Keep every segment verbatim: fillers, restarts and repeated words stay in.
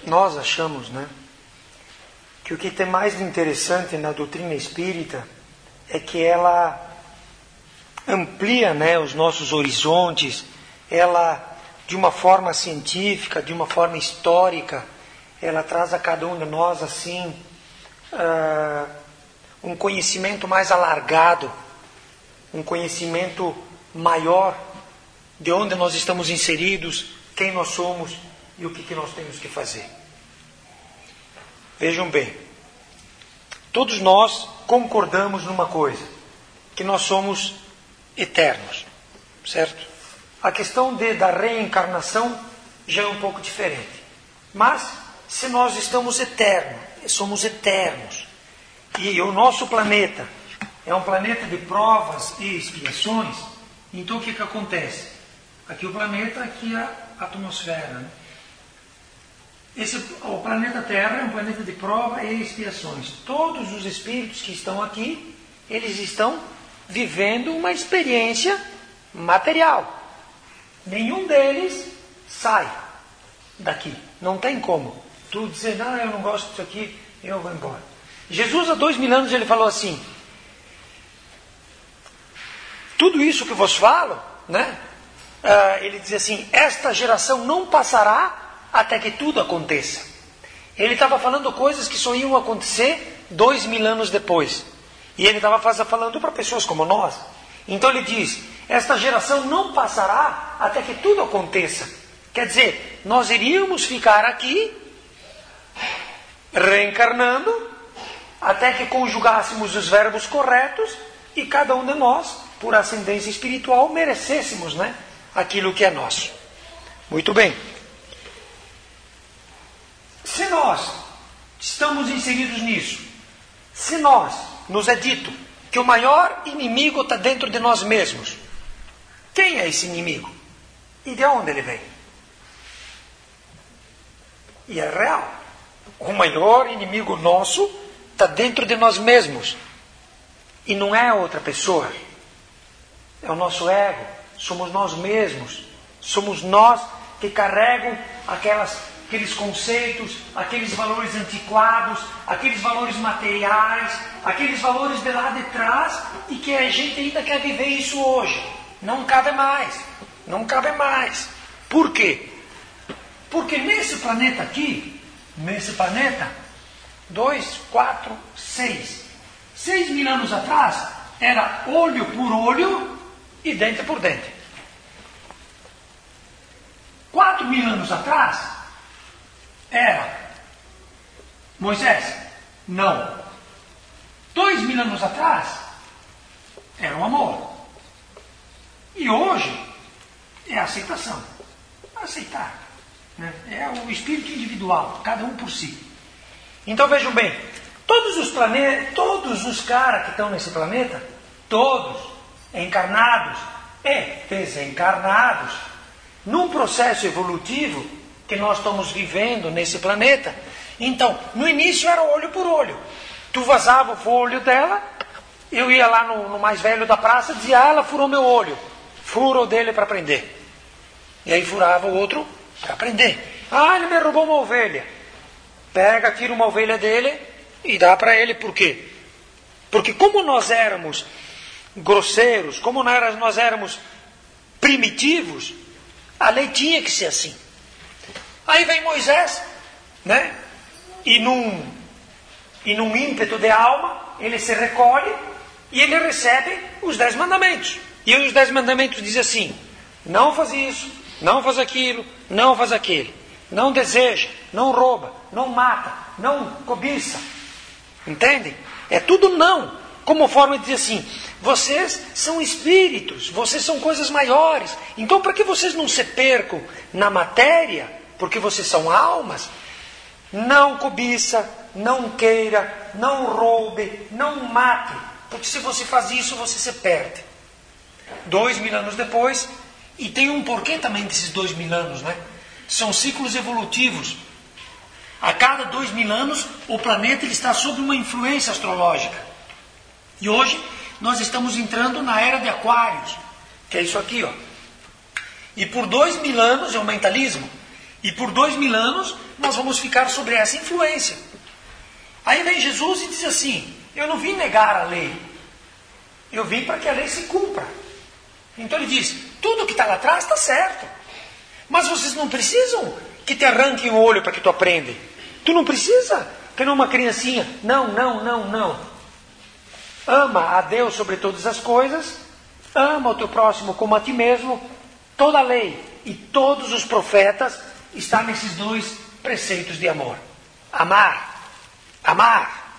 nós achamos, né, que o que tem mais de interessante na doutrina espírita é que ela amplia, né, os nossos horizontes, ela, de uma forma científica, de uma forma histórica, ela traz a cada um de nós, assim, uh, um conhecimento mais alargado, um conhecimento maior de onde nós estamos inseridos, quem nós somos e o que, que nós temos que fazer. Vejam bem, todos nós concordamos numa coisa, que nós somos eternos, certo? A questão de, da reencarnação já é um pouco diferente. Mas, se nós estamos eternos, somos eternos, e o nosso planeta é um planeta de provas e expiações, então o que, que acontece? Aqui o planeta, aqui a atmosfera, né? Esse, o planeta Terra é um planeta de prova e expiações. Todos os espíritos que estão aqui, eles estão vivendo uma experiência material. Nenhum deles sai daqui. Não tem como. Tu dizer, ah, eu não gosto disso aqui, eu vou embora. Jesus, há dois mil anos, ele falou assim, tudo isso que vos falo, né? Uh, ele diz assim, esta geração não passará até que tudo aconteça. Ele estava falando coisas que só iam acontecer dois mil anos depois. E ele estava falando para pessoas como nós. Então ele diz, esta geração não passará até que tudo aconteça. Quer dizer, nós iríamos ficar aqui, reencarnando, até que conjugássemos os verbos corretos e cada um de nós, por ascendência espiritual, merecêssemos, né, aquilo que é nosso. Muito bem. Se nós estamos inseridos nisso, se nós, nos é dito que o maior inimigo está dentro de nós mesmos, quem é esse inimigo? E de onde ele vem? E é real. O maior inimigo nosso está dentro de nós mesmos. E não é outra pessoa. É o nosso ego. Somos nós mesmos. Somos nós que carregam aquelas... aqueles conceitos, aqueles valores antiquados, aqueles valores materiais, aqueles valores de lá de trás, e que a gente ainda quer viver isso hoje. Não cabe mais. Não cabe mais. Por quê? Porque nesse planeta aqui, nesse planeta, dois, quatro, seis. Seis mil anos atrás, era olho por olho e dente por dente. Quatro mil anos atrás, era Moisés? Não. Dois mil anos atrás, era o amor. E hoje, é a aceitação. Aceitar. Né? É o espírito individual, cada um por si. Então vejam bem, todos os planetas, todos os caras que estão nesse planeta, todos encarnados e desencarnados, num processo evolutivo que nós estamos vivendo nesse planeta. Então, no início era olho por olho. Tu vazava o olho dela, eu ia lá no, no mais velho da praça e dizia, ah, ela furou meu olho. Fura o dele para prender. E aí furava o outro para prender. Ah, ele me roubou uma ovelha. Pega, tira uma ovelha dele e dá para ele. Por quê? Porque como nós éramos grosseiros, como nós éramos primitivos, a lei tinha que ser assim. Aí vem Moisés, né? E num, e num ímpeto de alma, ele se recolhe e ele recebe os dez mandamentos. E os dez mandamentos dizem assim, não faz isso, não faz aquilo, não faz aquele. Não deseja, não rouba, não mata, não cobiça. Entendem? É tudo não. Como forma de dizer assim, vocês são espíritos, vocês são coisas maiores. Então, para que vocês não se percam na matéria, porque vocês são almas, não cobiça, não queira, não roube, não mate. Porque se você faz isso, você se perde. Dois mil anos depois, e tem um porquê também desses dois mil anos, né? São ciclos evolutivos. A cada dois mil anos, o planeta ele está sob uma influência astrológica. E hoje, nós estamos entrando na era de Aquários, que é isso aqui, ó. E por dois mil anos, é o mentalismo, E por dois mil anos nós vamos ficar sobre essa influência. Aí vem Jesus e diz assim: eu não vim negar a lei, eu vim para que a lei se cumpra. Então ele diz: tudo que está lá atrás está certo, mas vocês não precisam que te arranquem o olho para que tu aprenda. Tu não precisa, que não uma criancinha. Não, não, não, não. Ama a Deus sobre todas as coisas, ama o teu próximo como a ti mesmo. Toda a lei e todos os profetas estão nesses dois preceitos de amor. Amar, amar.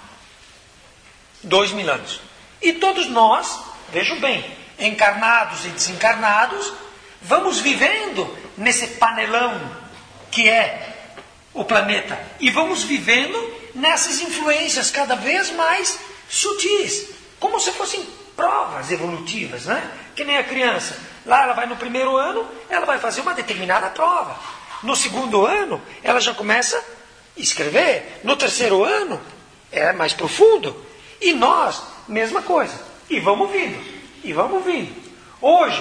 Dois mil anos. E todos nós, vejam bem, encarnados e desencarnados, vamos vivendo nesse panelão que é o planeta. E vamos vivendo nessas influências cada vez mais sutis, como se fossem provas evolutivas, né? Que nem a criança. Lá ela vai no primeiro ano, ela vai fazer uma determinada prova. No segundo ano, ela já começa a escrever. No terceiro ano, é mais profundo. E nós, mesma coisa. E vamos vindo, e vamos vindo. Hoje,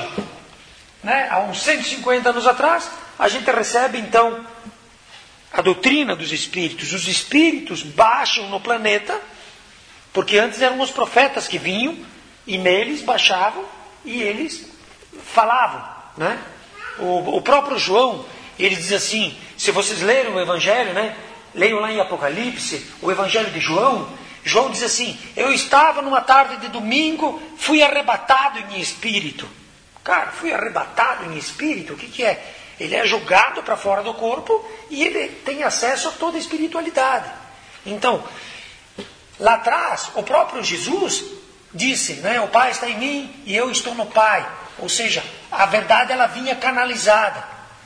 né, há uns cento e cinquenta anos atrás, a gente recebe então a doutrina dos espíritos. Os espíritos baixam no planeta, porque antes eram os profetas que vinham, e neles baixavam, e eles falavam, né? O, o próprio João, ele diz assim, se vocês lerem o Evangelho, né? Leiam lá em Apocalipse, o Evangelho de João, João diz assim: eu estava numa tarde de domingo, fui arrebatado em espírito. Cara, fui arrebatado em espírito, o que, que é? Ele é jogado para fora do corpo e ele tem acesso a toda a espiritualidade. Então, lá atrás, o próprio Jesus disse, né, o Pai está em mim e eu estou no Pai. Ou seja, a verdade ela vinha canalizada.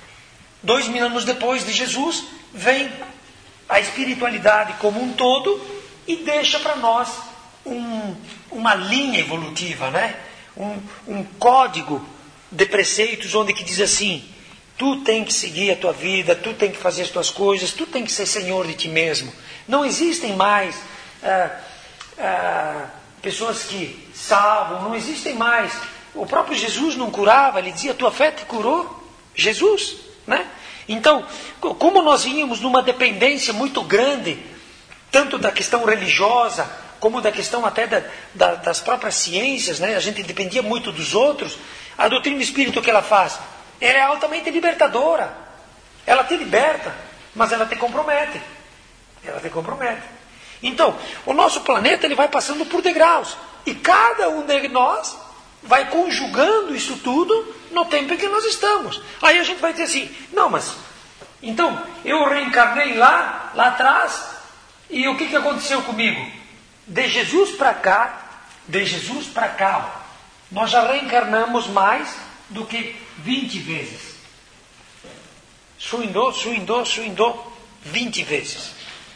Dois mil anos depois de Jesus, vem a espiritualidade como um todo e deixa para nós um, uma linha evolutiva, né? um, um código de preceitos onde que diz assim: tu tem que seguir a tua vida, tu tem que fazer as tuas coisas, tu tem que ser senhor de ti mesmo. Não existem mais ah, ah, pessoas que salvam, não existem mais. O próprio Jesus não curava, ele dizia: tua fé te curou. Jesus, né? Então, como nós íamos numa dependência muito grande, tanto da questão religiosa, como da questão até da, da, das próprias ciências, né? A gente dependia muito dos outros. A doutrina espírita, o que ela faz? Ela é altamente libertadora. Ela te liberta, mas ela te compromete. Ela te compromete. Então, o nosso planeta ele vai passando por degraus. E cada um de nós vai conjugando isso tudo no tempo em que nós estamos. Aí a gente vai dizer assim: não, mas então eu reencarnei lá, lá atrás, e o que, que aconteceu comigo? De Jesus para cá, de Jesus para cá, nós já reencarnamos mais do que vinte vezes. Suindô, suindô, suindô, vinte vezes.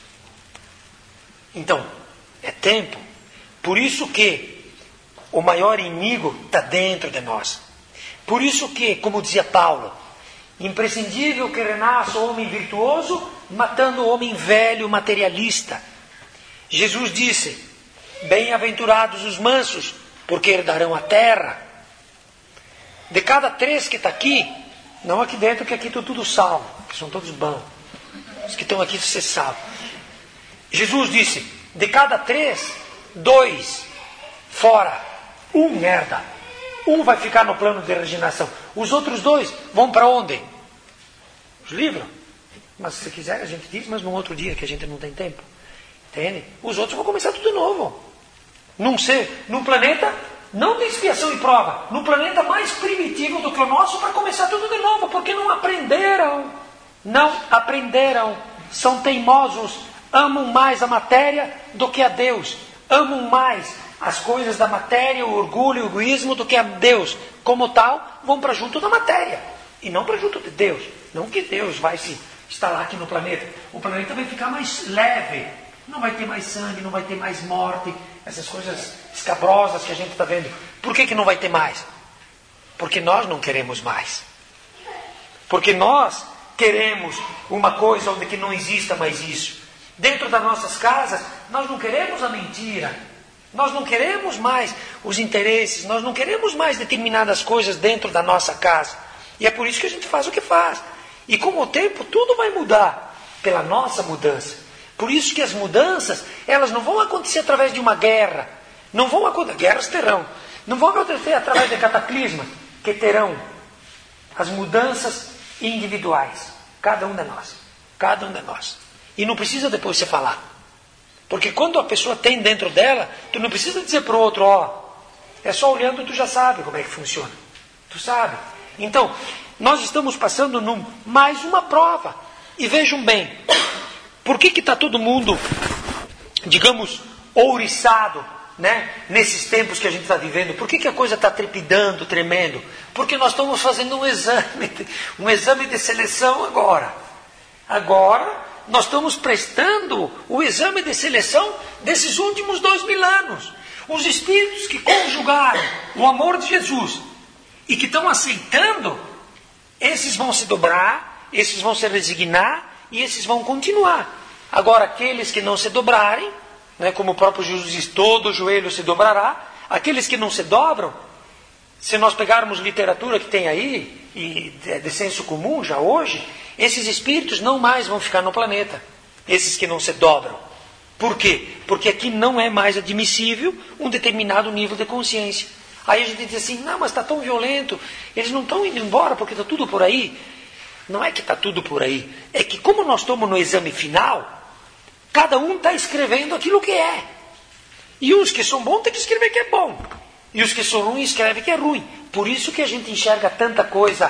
Então, é tempo. Por isso que o maior inimigo está dentro de nós. Por isso que, como dizia Paulo, imprescindível que renasça o homem virtuoso, matando o homem velho materialista. Jesus disse: bem-aventurados os mansos, porque herdarão a terra. De cada três que está aqui, não aqui dentro, que aqui estão tudo salvo, que são todos bons. Os que estão aqui você salvo. Jesus disse: de cada três, dois fora, um herda. Um vai ficar no plano de regeneração. Os outros dois vão para onde? Os livros. Mas se quiser a gente diz, mas num outro dia que a gente não tem tempo. Entende? Os outros vão começar tudo de novo. Num ser, num planeta, não de expiação e prova, num planeta mais primitivo do que o nosso, para começar tudo de novo, porque não aprenderam. Não aprenderam. São teimosos. Amam mais a matéria do que a Deus. Amam mais as coisas da matéria, o orgulho, o egoísmo, do que a Deus. Como tal, vão para junto da matéria. E não para junto de Deus. Não que Deus vai se instalar aqui no planeta. O planeta vai ficar mais leve. Não vai ter mais sangue, não vai ter mais morte. Essas coisas escabrosas que a gente está vendo. Por que que não vai ter mais? Porque nós não queremos mais. Porque nós queremos uma coisa onde que não exista mais isso. Dentro das nossas casas, nós não queremos a mentira. Nós não queremos mais os interesses. Nós não queremos mais determinadas coisas dentro da nossa casa. E é por isso que a gente faz o que faz. E com o tempo tudo vai mudar pela nossa mudança. Por isso que as mudanças, elas não vão acontecer através de uma guerra. Não vão acontecer, guerras terão. Não vão acontecer através de cataclismas, que terão as mudanças individuais. Cada um de nós. Cada um de nós. E não precisa depois você falar. Porque quando a pessoa tem dentro dela, tu não precisa dizer para o outro, ó, é só olhando tu já sabe como é que funciona. Tu sabe. Então, nós estamos passando num, mais uma prova. E vejam bem, por que que está todo mundo, digamos, ouriçado, né? Nesses tempos que a gente está vivendo? Por que que a coisa está trepidando, tremendo? Porque nós estamos fazendo um exame, um exame de seleção agora. Agora, nós estamos prestando o exame de seleção desses últimos dois mil anos. Os espíritos que conjugaram o amor de Jesus e que estão aceitando, esses vão se dobrar, esses vão se resignar e esses vão continuar. Agora, aqueles que não se dobrarem, né, como o próprio Jesus diz, todo o joelho se dobrará. Aqueles que não se dobram, se nós pegarmos literatura que tem aí, e de senso comum já hoje, esses espíritos não mais vão ficar no planeta. Esses que não se dobram. Por quê? Porque aqui não é mais admissível um determinado nível de consciência. Aí a gente diz assim, não, mas está tão violento, eles não estão indo embora porque está tudo por aí. Não é que está tudo por aí, é que como nós estamos no exame final, cada um está escrevendo aquilo que é. E os que são bons têm que escrever que é bom. E os que são ruins escrevem que é ruim. Por isso que a gente enxerga tanta coisa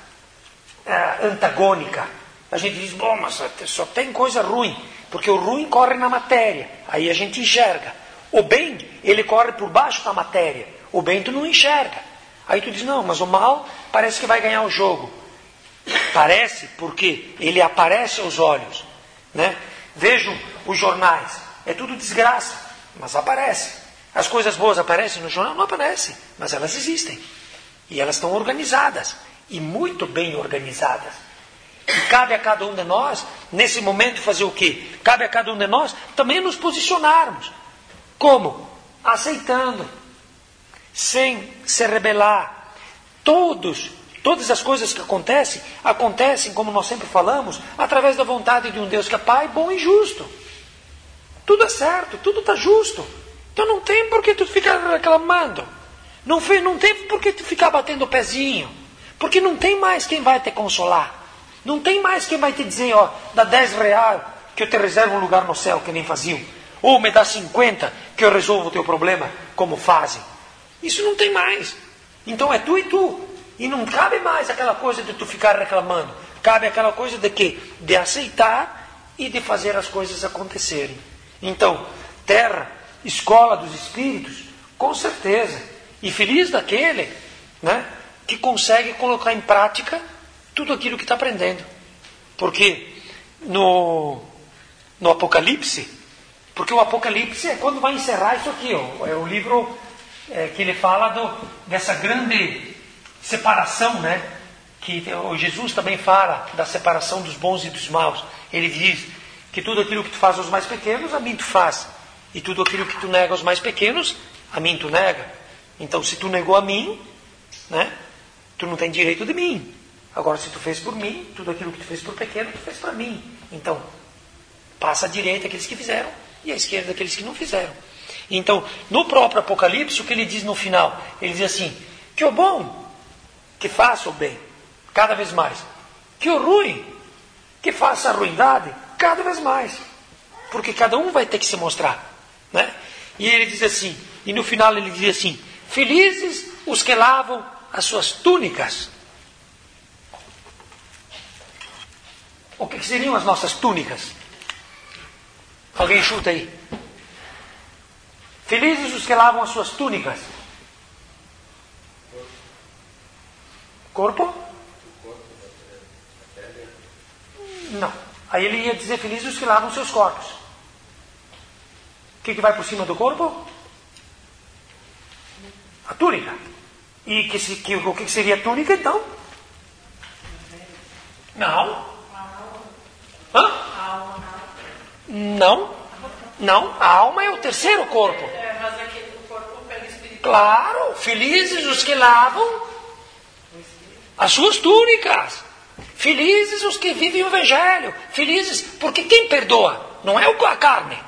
uh, antagônica. A gente diz, bom, mas só tem coisa ruim. Porque o ruim corre na matéria. Aí a gente enxerga. O bem, ele corre por baixo da matéria. O bem tu não enxerga. Aí tu diz, não, mas o mal parece que vai ganhar o jogo. Parece porque ele aparece aos olhos. Né? Vejam os jornais. É tudo desgraça, mas aparece. As coisas boas aparecem no jornal? Não aparecem, mas elas existem. E elas estão organizadas. E muito bem organizadas. E cabe a cada um de nós, nesse momento, fazer o quê? Cabe a cada um de nós também nos posicionarmos. Como? Aceitando. Sem se rebelar. Todos, todas as coisas que acontecem, acontecem, como nós sempre falamos, através da vontade de um Deus que é Pai, bom e justo. Tudo é certo, tudo está justo. Então não tem por que tu ficar reclamando. Não, não tem por que tu ficar batendo o pezinho. Porque não tem mais quem vai te consolar. Não tem mais quem vai te dizer, ó, dá dez reais que eu te reservo um lugar no céu, que nem faziam. Ou me dá cinquenta que eu resolvo o teu problema, como fazem. Isso não tem mais. Então é tu e tu. E não cabe mais aquela coisa de tu ficar reclamando. Cabe aquela coisa de quê? De aceitar e de fazer as coisas acontecerem. Então, terra, escola dos espíritos, com certeza. E feliz daquele, né, que consegue colocar em prática tudo aquilo que está aprendendo. Porque no, no Apocalipse, porque o Apocalipse é quando vai encerrar isso aqui, ó, é o livro é, que ele fala do, dessa grande separação, né? Que o Jesus também fala da separação dos bons e dos maus. Ele diz que tudo aquilo que tu faz aos mais pequenos, a mim tu faz. E tudo aquilo que tu nega aos mais pequenos, a mim tu nega. Então se tu negou a mim, né, tu não tem direito de mim. Agora, se tu fez por mim, tudo aquilo que tu fez por pequeno, tu fez para mim. Então, passa à direita aqueles que fizeram e à esquerda aqueles que não fizeram. Então, no próprio Apocalipse, o que ele diz no final? Ele diz assim, que o bom, que faça o bem, cada vez mais. Que o ruim, que faça a ruindade, cada vez mais. Porque cada um vai ter que se mostrar. Né? E ele diz assim, e no final ele diz assim, felizes os que lavam as suas túnicas. O que seriam as nossas túnicas? Alguém chuta aí. Felizes os que lavam as suas túnicas. Corpo? Não. Aí ele ia dizer felizes os que lavam seus corpos. O que, que vai por cima do corpo? A túnica. E que, que, o que seria a túnica então? Não. Hã? Não. Não. A alma é o terceiro corpo. É, mas aqui o corpo pelo espírito. Claro. Felizes os que lavam as suas túnicas. Felizes os que vivem o Evangelho. Felizes, porque quem perdoa? Não é a carne.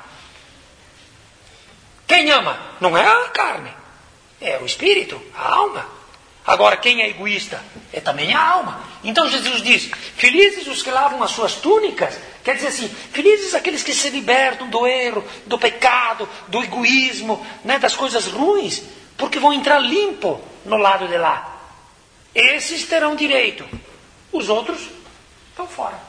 Quem ama? Não é a carne. É o Espírito, a alma. Agora, quem é egoísta? É também a alma. Então Jesus diz, felizes os que lavam as suas túnicas. Quer dizer assim, felizes aqueles que se libertam do erro, do pecado, do egoísmo, né, das coisas ruins, porque vão entrar limpo no lado de lá. Esses terão direito. Os outros estão fora.